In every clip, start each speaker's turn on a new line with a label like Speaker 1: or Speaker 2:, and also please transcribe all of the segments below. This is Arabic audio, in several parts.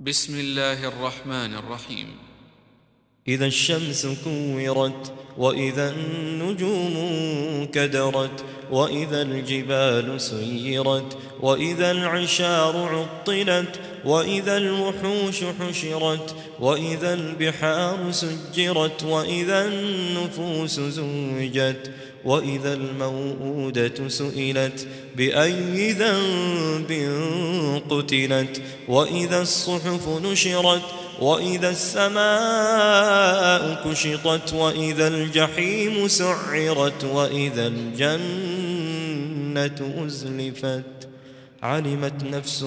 Speaker 1: بسم الله الرحمن الرحيم.
Speaker 2: إذا الشمس كورت وإذا النجوم كدرت وإذا الجبال سيرت وإذا العشار عطلت وإذا الوحوش حشرت وإذا البحار سجرت وإذا النفوس زوجت وإذا الموءودة سئلت بأي ذنب قتلت وإذا الصحف نشرت وإذا السماء كشطت وإذا الجحيم سعرت وإذا الجنة أزلفت علمت نفس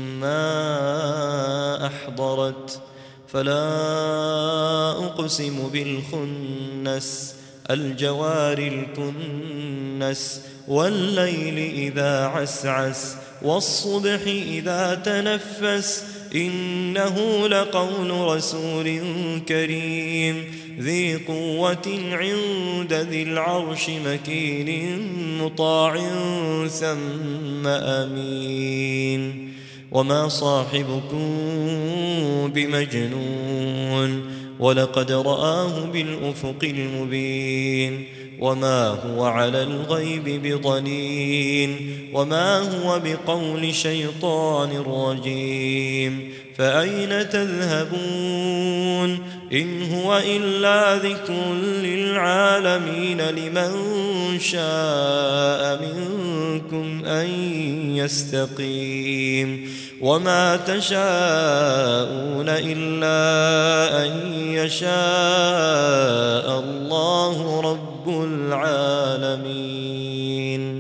Speaker 2: ما أحضرت فلا أقسم بالخنس الجوار الكنس والليل إذا عسعس والصبح إذا تنفس إنه لقول رسول كريم ذي قوة عند ذي العرش مكين مطاع ثم أمين وما صاحبكم بمجنون ولقد رآه بالأفق المبين وما هو على الغيب بضنين وما هو بقول شيطان رجيم فأين تذهبون إن هو إلا ذكر للعالمين لمن شاء منكم أن يستقيم وما تشاءون إلا أن يشاء الله رب العالمين.